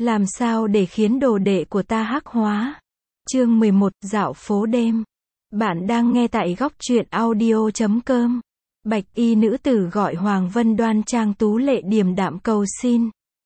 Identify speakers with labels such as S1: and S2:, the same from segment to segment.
S1: Làm sao để khiến đồ đệ của ta hắc hóa? Chương 11, dạo phố đêm. Bạn đang nghe tại góc truyện audio.com. Bạch y nữ tử gọi Hoàng Vân đoan trang tú lệ điềm đạm cầu xin.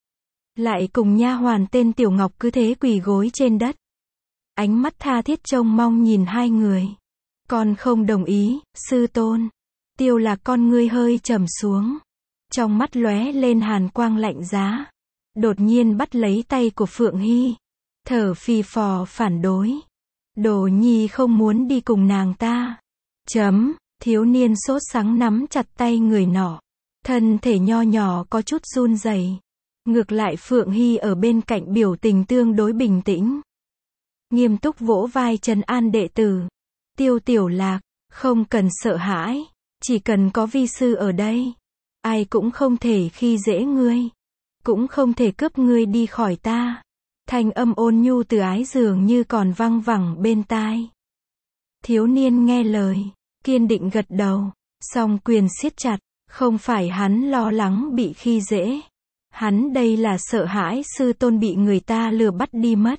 S1: Lại cùng nha hoàn tên Tiểu Ngọc cứ thế quỳ gối trên đất. Ánh mắt tha thiết trông mong nhìn hai người. Con không đồng ý, sư tôn. Tiêu Lạc con ngươi hơi trầm xuống. Trong mắt lóe lên hàn quang lạnh giá. Đột nhiên bắt lấy tay của Phượng Hy. Thở phì phò phản đối. Đồ nhi không muốn đi cùng nàng ta. Thiếu niên sốt sắng nắm chặt tay người nọ. Thân thể nho nhỏ có chút run rẩy. Ngược lại Phượng Hy ở bên cạnh biểu tình tương đối bình tĩnh. Nghiêm túc vỗ vai trấn an đệ tử. Tiểu Lạc, không cần sợ hãi. Chỉ cần có vi sư ở đây. Ai cũng không thể khi dễ ngươi. Cũng không thể cướp ngươi đi khỏi ta. Thanh âm ôn nhu từ ái dường như còn văng vẳng bên tai. Thiếu niên nghe lời, kiên định gật đầu, song quyền siết chặt, không phải hắn lo lắng bị khi dễ. Hắn đây là sợ hãi sư tôn bị người ta lừa bắt đi mất.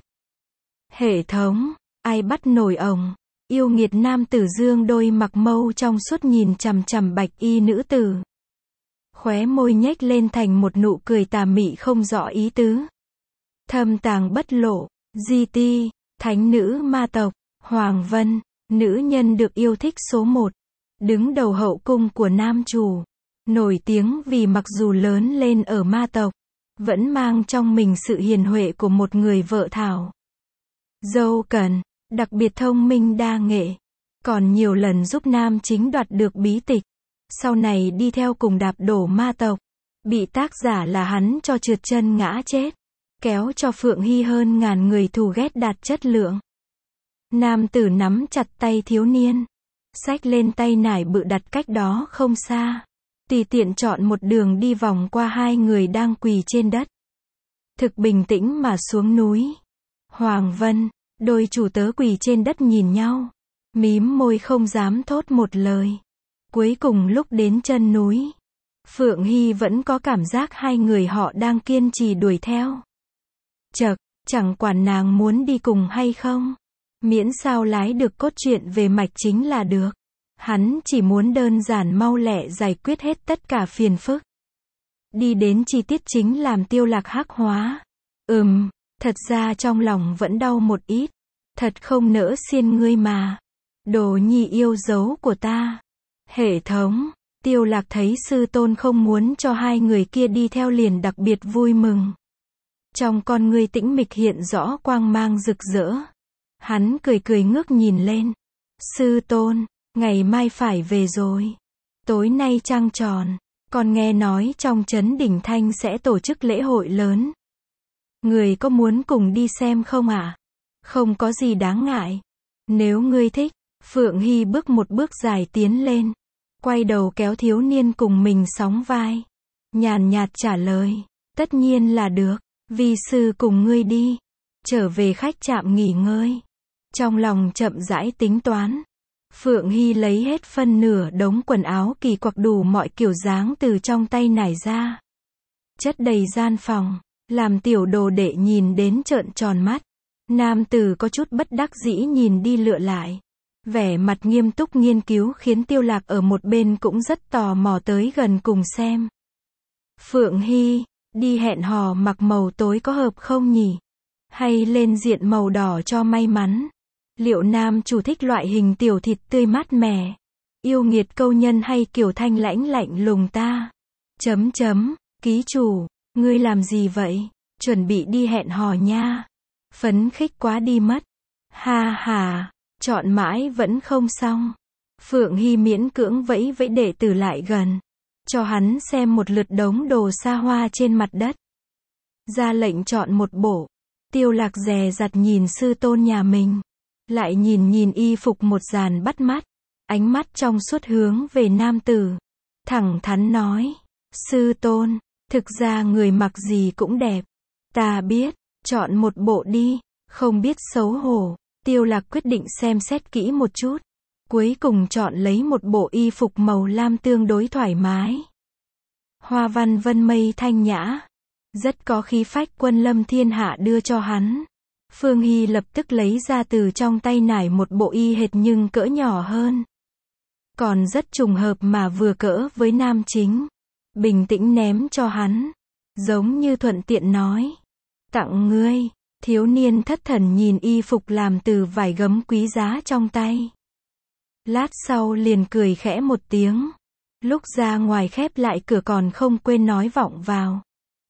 S1: Hệ thống, ai bắt nổi ổng? Yêu nghiệt nam tử dương đôi mặc mâu trong suốt nhìn chằm chằm bạch y nữ tử. Khóe môi nhếch lên thành một nụ cười tà mị không rõ ý tứ. Thâm tàng bất lộ, di ti, thánh nữ ma tộc, Hoàng Vân, nữ nhân được yêu thích số 1. Đứng đầu hậu cung của nam chủ. Nổi tiếng vì mặc dù lớn lên ở ma tộc, vẫn mang trong mình sự hiền huệ của một người vợ thảo. Dâu cần, đặc biệt thông minh đa nghệ. Còn nhiều lần giúp nam chính đoạt được bí tịch. Sau này đi theo cùng đạp đổ ma tộc. Bị tác giả là hắn cho trượt chân ngã chết. Kéo cho Phượng Hy hơn ngàn người thù ghét đạt chất lượng. Nam tử nắm chặt tay thiếu niên. Xách lên tay nải bự đặt cách đó không xa. Tùy tiện chọn một đường đi vòng qua hai người đang quỳ trên đất. Thực bình tĩnh mà xuống núi. Hoàng Vân, đôi chủ tớ quỳ trên đất nhìn nhau. Mím môi không dám thốt một lời. Cuối cùng lúc đến chân núi. Phượng Hy vẫn có cảm giác hai người họ đang kiên trì đuổi theo. Chẳng quản nàng muốn đi cùng hay không. Miễn sao lái được cốt truyện về mạch chính là được. Hắn chỉ muốn đơn giản mau lẹ giải quyết hết tất cả phiền phức. Đi đến chi tiết chính làm Tiêu Lạc hắc hóa. Thật ra trong lòng vẫn đau một ít. Thật không nỡ xiên ngươi mà. Đồ nhi yêu dấu của ta. Hệ thống, Tiêu Lạc thấy sư tôn không muốn cho hai người kia đi theo liền đặc biệt vui mừng. Trong con ngươi tĩnh mịch hiện rõ quang mang rực rỡ. Hắn cười ngước nhìn lên. Sư tôn, ngày mai phải về rồi. Tối nay trăng tròn. Con nghe nói trong trấn Đỉnh Thanh sẽ tổ chức lễ hội lớn. Người có muốn cùng đi xem không ạ? Không có gì đáng ngại. Nếu ngươi thích. Phượng Hy bước một bước dài tiến lên. Quay đầu kéo thiếu niên cùng mình sóng vai. Nhàn nhạt trả lời. Tất nhiên là được. Vi sư cùng ngươi đi. Trở về khách trạm nghỉ ngơi. Trong lòng chậm rãi tính toán. Phượng Hy lấy hết phân nửa đống quần áo kỳ quặc đủ mọi kiểu dáng từ trong tay nải ra. Chất đầy gian phòng. Làm tiểu đồ đệ nhìn đến trợn tròn mắt. Nam tử có chút bất đắc dĩ nhìn đi lựa lại. Vẻ mặt nghiêm túc nghiên cứu khiến Tiêu Lạc ở một bên cũng rất tò mò tới gần cùng xem. Phượng Hy, đi hẹn hò mặc màu tối có hợp không nhỉ? Hay lên diện màu đỏ cho may mắn? Liệu nam chủ thích loại hình tiểu thịt tươi mát mẻ? Yêu nghiệt câu nhân hay kiểu thanh lãnh lạnh lùng ta? Ký chủ, ngươi làm gì vậy? Chuẩn bị đi hẹn hò nha. Phấn khích quá đi mất. Ha. Chọn mãi vẫn không xong. Phượng Hy miễn cưỡng vẫy đệ tử lại gần. Cho hắn xem một lượt đống đồ xa hoa trên mặt đất. Ra lệnh chọn một bộ. Tiêu Lạc dè dặt nhìn sư tôn nhà mình. Lại nhìn y phục một dàn bắt mắt. Ánh mắt trong suốt hướng về nam tử. Thẳng thắn nói. Sư tôn, thực ra người mặc gì cũng đẹp. Ta biết, chọn một bộ đi. Không biết xấu hổ. Tiêu Lạc quyết định xem xét kỹ một chút. Cuối cùng chọn lấy một bộ y phục màu lam tương đối thoải mái. Hoa văn vân mây thanh nhã. rất có khí phách quân lâm thiên hạ đưa cho hắn. Phương Hy lập tức lấy ra từ trong tay nải một bộ y hệt nhưng cỡ nhỏ hơn. Còn rất trùng hợp mà vừa cỡ với nam chính. Bình tĩnh ném cho hắn. Giống như thuận tiện nói. Tặng ngươi. Thiếu niên thất thần nhìn y phục làm từ vải gấm quý giá trong tay. Lát sau liền cười khẽ một tiếng. Lúc ra ngoài khép lại cửa còn không quên nói vọng vào.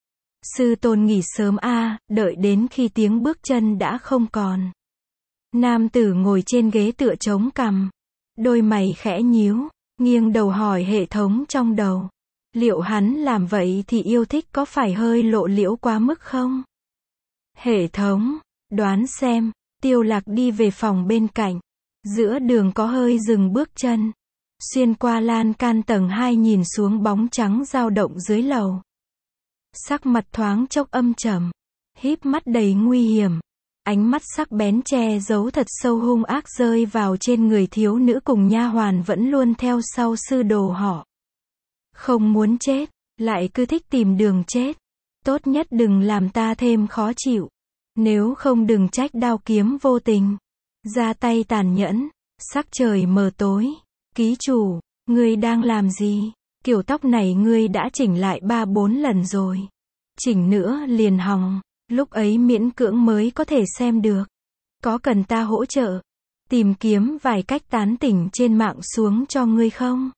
S1: Sư tôn nghỉ sớm a, đợi đến khi tiếng bước chân đã không còn. Nam tử ngồi trên ghế tựa chống cằm. Đôi mày khẽ nhíu, nghiêng đầu hỏi hệ thống trong đầu. Liệu hắn làm vậy thì yêu thích có phải hơi lộ liễu quá mức không? Hệ thống, đoán xem, Tiêu Lạc đi về phòng bên cạnh. Giữa đường có hơi dừng bước chân. Xuyên qua lan can tầng 2 nhìn xuống bóng trắng dao động dưới lầu. Sắc mặt thoáng chốc âm trầm, híp mắt đầy nguy hiểm. Ánh mắt sắc bén che giấu thật sâu hung ác rơi vào trên người thiếu nữ cùng nha hoàn vẫn luôn theo sau sư đồ họ. Không muốn chết, lại cứ thích tìm đường chết. Tốt nhất đừng làm ta thêm khó chịu. Nếu không đừng trách đao kiếm vô tình. Ra tay tàn nhẫn, sắc trời mờ tối. Ký chủ, ngươi đang làm gì? Kiểu tóc này ngươi đã chỉnh lại 3-4 lần rồi. Chỉnh nữa liền hỏng, lúc ấy miễn cưỡng mới có thể xem được. Có cần ta hỗ trợ? Tìm kiếm vài cách tán tỉnh trên mạng xuống cho ngươi không?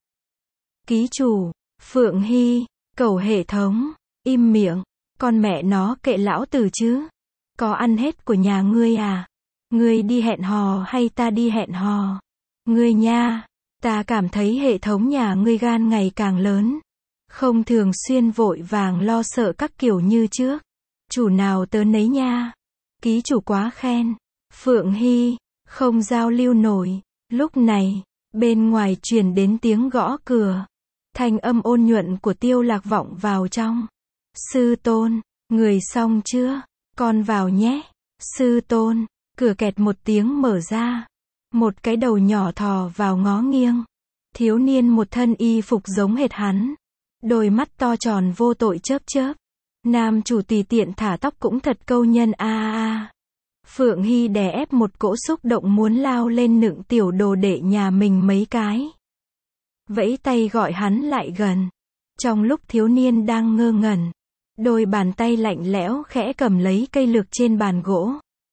S1: Ký chủ, Phượng Hy, cầu hệ thống, im miệng, con mẹ nó kệ lão tử chứ. Có ăn hết của nhà ngươi à? Ngươi đi hẹn hò hay ta đi hẹn hò? Ngươi nha, ta cảm thấy hệ thống nhà ngươi gan ngày càng lớn. Không thường xuyên vội vàng lo sợ các kiểu như trước. Chủ nào tớ nấy nha. Ký chủ quá khen. Phượng Hy, không giao lưu nổi. Lúc này, bên ngoài truyền đến tiếng gõ cửa. Thanh âm ôn nhuận của Tiêu Lạc vọng vào trong. Sư tôn, người xong chưa? Con vào nhé. Sư tôn, cửa kẹt một tiếng mở ra. Một cái đầu nhỏ thò vào ngó nghiêng. Thiếu niên một thân y phục giống hệt hắn. Đôi mắt to tròn vô tội chớp chớp. Nam chủ tùy tiện thả tóc cũng thật câu nhân a. Phượng Hy đè ép một cỗ xúc động muốn lao lên nựng tiểu đồ đệ nhà mình mấy cái. Vẫy tay gọi hắn lại gần. Trong lúc thiếu niên đang ngơ ngẩn, đôi bàn tay lạnh lẽo khẽ cầm lấy cây lược trên bàn gỗ.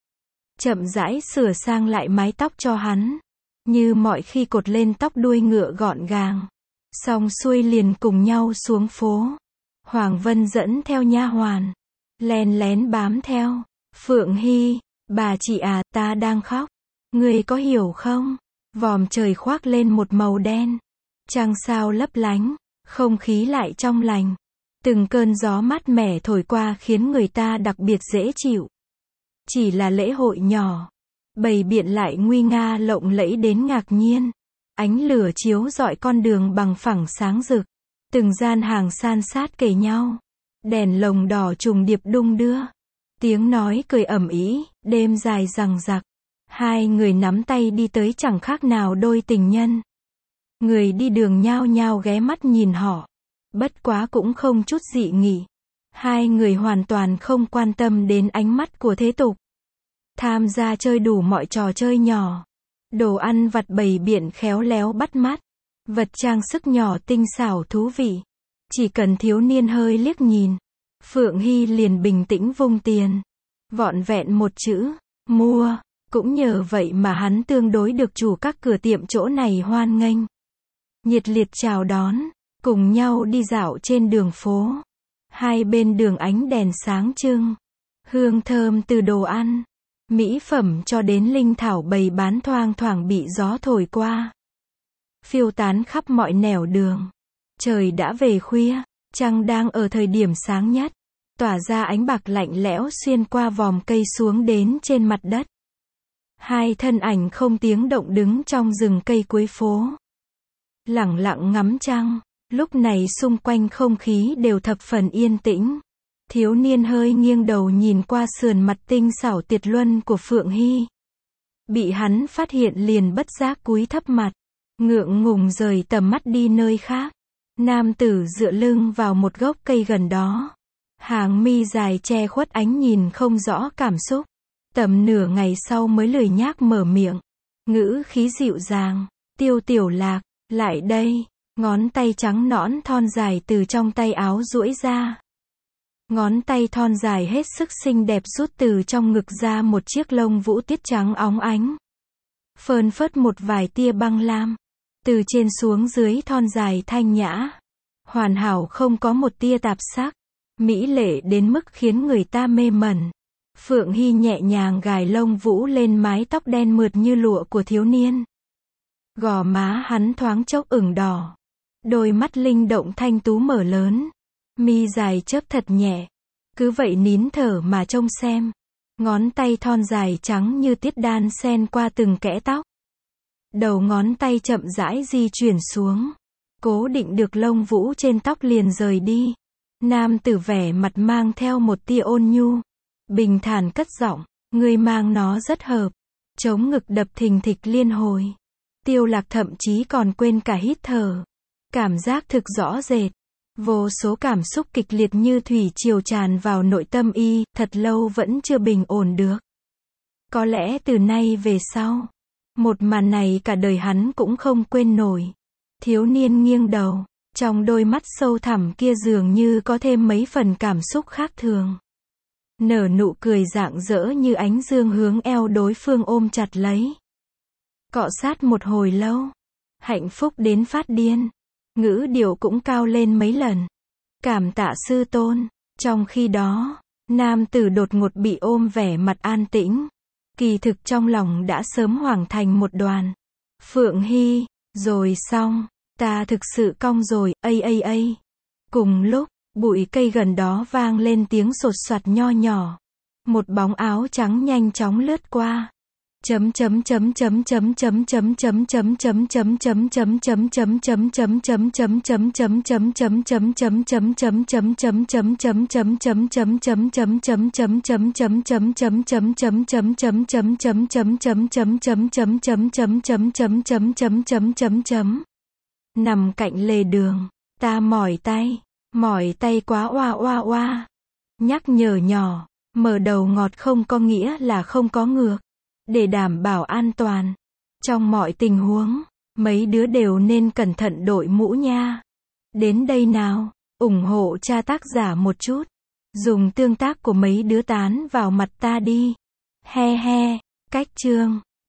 S1: Chậm rãi sửa sang lại mái tóc cho hắn. Như mọi khi cột lên tóc đuôi ngựa gọn gàng. Xong xuôi liền cùng nhau xuống phố. Hoàng Vân dẫn theo nha hoàn. Len lén bám theo. Phượng Hy, bà chị à, ta đang khóc. Người có hiểu không? Vòm trời khoác lên một màu đen. Trăng sao lấp lánh. Không khí lại trong lành. Từng cơn gió mát mẻ thổi qua khiến người ta đặc biệt dễ chịu. Chỉ là lễ hội nhỏ. Bày biện lại nguy nga lộng lẫy đến ngạc nhiên. Ánh lửa chiếu rọi con đường bằng phẳng sáng rực. Từng gian hàng san sát kề nhau. Đèn lồng đỏ trùng điệp đung đưa. Tiếng nói cười ầm ĩ, đêm dài dằng dặc. Hai người nắm tay đi tới chẳng khác nào đôi tình nhân. Người đi đường nhao nhao ghé mắt nhìn họ. Bất quá cũng không chút dị nghị. Hai người hoàn toàn không quan tâm đến ánh mắt của thế tục. Tham gia chơi đủ mọi trò chơi nhỏ. Đồ ăn vặt bày biện khéo léo bắt mắt. Vật trang sức nhỏ tinh xảo thú vị. Chỉ cần thiếu niên hơi liếc nhìn. Phượng Hy liền bình tĩnh vung tiền. Vọn vẹn một chữ, mua. Cũng nhờ vậy mà hắn tương đối được chủ các cửa tiệm chỗ này hoan nghênh. Nhiệt liệt chào đón. Cùng nhau đi dạo trên đường phố. Hai bên đường ánh đèn sáng trưng. Hương thơm từ đồ ăn. Mỹ phẩm cho đến linh thảo bày bán thoang thoảng bị gió thổi qua. Phiêu tán khắp mọi nẻo đường. Trời đã về khuya, trăng đang ở thời điểm sáng nhất. Tỏa ra ánh bạc lạnh lẽo xuyên qua vòm cây xuống đến trên mặt đất. Hai thân ảnh không tiếng động đứng trong rừng cây cuối phố. Lẳng lặng ngắm trăng. Lúc này xung quanh không khí đều thập phần yên tĩnh. Thiếu niên hơi nghiêng đầu nhìn qua sườn mặt tinh xảo tuyệt luân của Phượng Hy. Bị hắn phát hiện liền bất giác cúi thấp mặt. Ngượng ngùng rời tầm mắt đi nơi khác. Nam tử dựa lưng vào một gốc cây gần đó. Hàng mi dài che khuất ánh nhìn không rõ cảm xúc. Tầm nửa ngày sau mới lười nhác mở miệng. Ngữ khí dịu dàng. Tiêu Tiểu Lạc, lại đây. Ngón tay trắng nõn thon dài từ trong tay áo duỗi ra. Ngón tay thon dài hết sức xinh đẹp rút từ trong ngực ra một chiếc lông vũ tiết trắng óng ánh. Phơn phớt một vài tia băng lam. Từ trên xuống dưới thon dài thanh nhã. Hoàn hảo không có một tia tạp sắc. Mỹ lệ đến mức khiến người ta mê mẩn. Phượng Hy nhẹ nhàng gài lông vũ lên mái tóc đen mượt như lụa của thiếu niên. Gò má hắn thoáng chốc ửng đỏ. Đôi mắt linh động thanh tú mở lớn. Mi dài chớp thật nhẹ. Cứ vậy nín thở mà trông xem. Ngón tay thon dài trắng như tiết đan xen qua từng kẽ tóc. Đầu ngón tay chậm rãi di chuyển xuống. Cố định được lông vũ trên tóc liền rời đi. Nam tử vẻ mặt mang theo một tia ôn nhu. Bình thản cất giọng. Ngươi mang nó rất hợp. Chống ngực đập thình thịch liên hồi. Tiêu Lạc thậm chí còn quên cả hít thở. Cảm giác thực rõ rệt. Vô số cảm xúc kịch liệt như thủy triều tràn vào nội tâm y, thật lâu vẫn chưa bình ổn được. Có lẽ từ nay về sau, một màn này cả đời hắn cũng không quên nổi. Thiếu niên nghiêng đầu, trong đôi mắt sâu thẳm kia dường như có thêm mấy phần cảm xúc khác thường. Nở nụ cười rạng rỡ như ánh dương hướng eo đối phương ôm chặt lấy. Cọ sát một hồi lâu, hạnh phúc đến phát điên. Ngữ điệu cũng cao lên mấy lần. Cảm tạ sư tôn. Trong khi đó, nam tử đột ngột bị ôm vẻ mặt an tĩnh. Kỳ thực trong lòng đã sớm hoảng thành một đoàn. Phượng Hy, rồi xong, ta thực sự cong rồi, ây. Cùng lúc, bụi cây gần đó vang lên tiếng sột soạt nho nhỏ. Một bóng áo trắng nhanh chóng lướt qua. Nằm cạnh lề đường, ta mỏi tay quá oa. Nhắc nhở nhỏ, mở đầu ngọt không có nghĩa là không có ngược. Để đảm bảo an toàn, trong mọi tình huống, mấy đứa đều nên cẩn thận đội mũ nha. Đến đây nào, ủng hộ cha tác giả một chút. Dùng tương tác của mấy đứa tán vào mặt ta đi. He he, cách chương.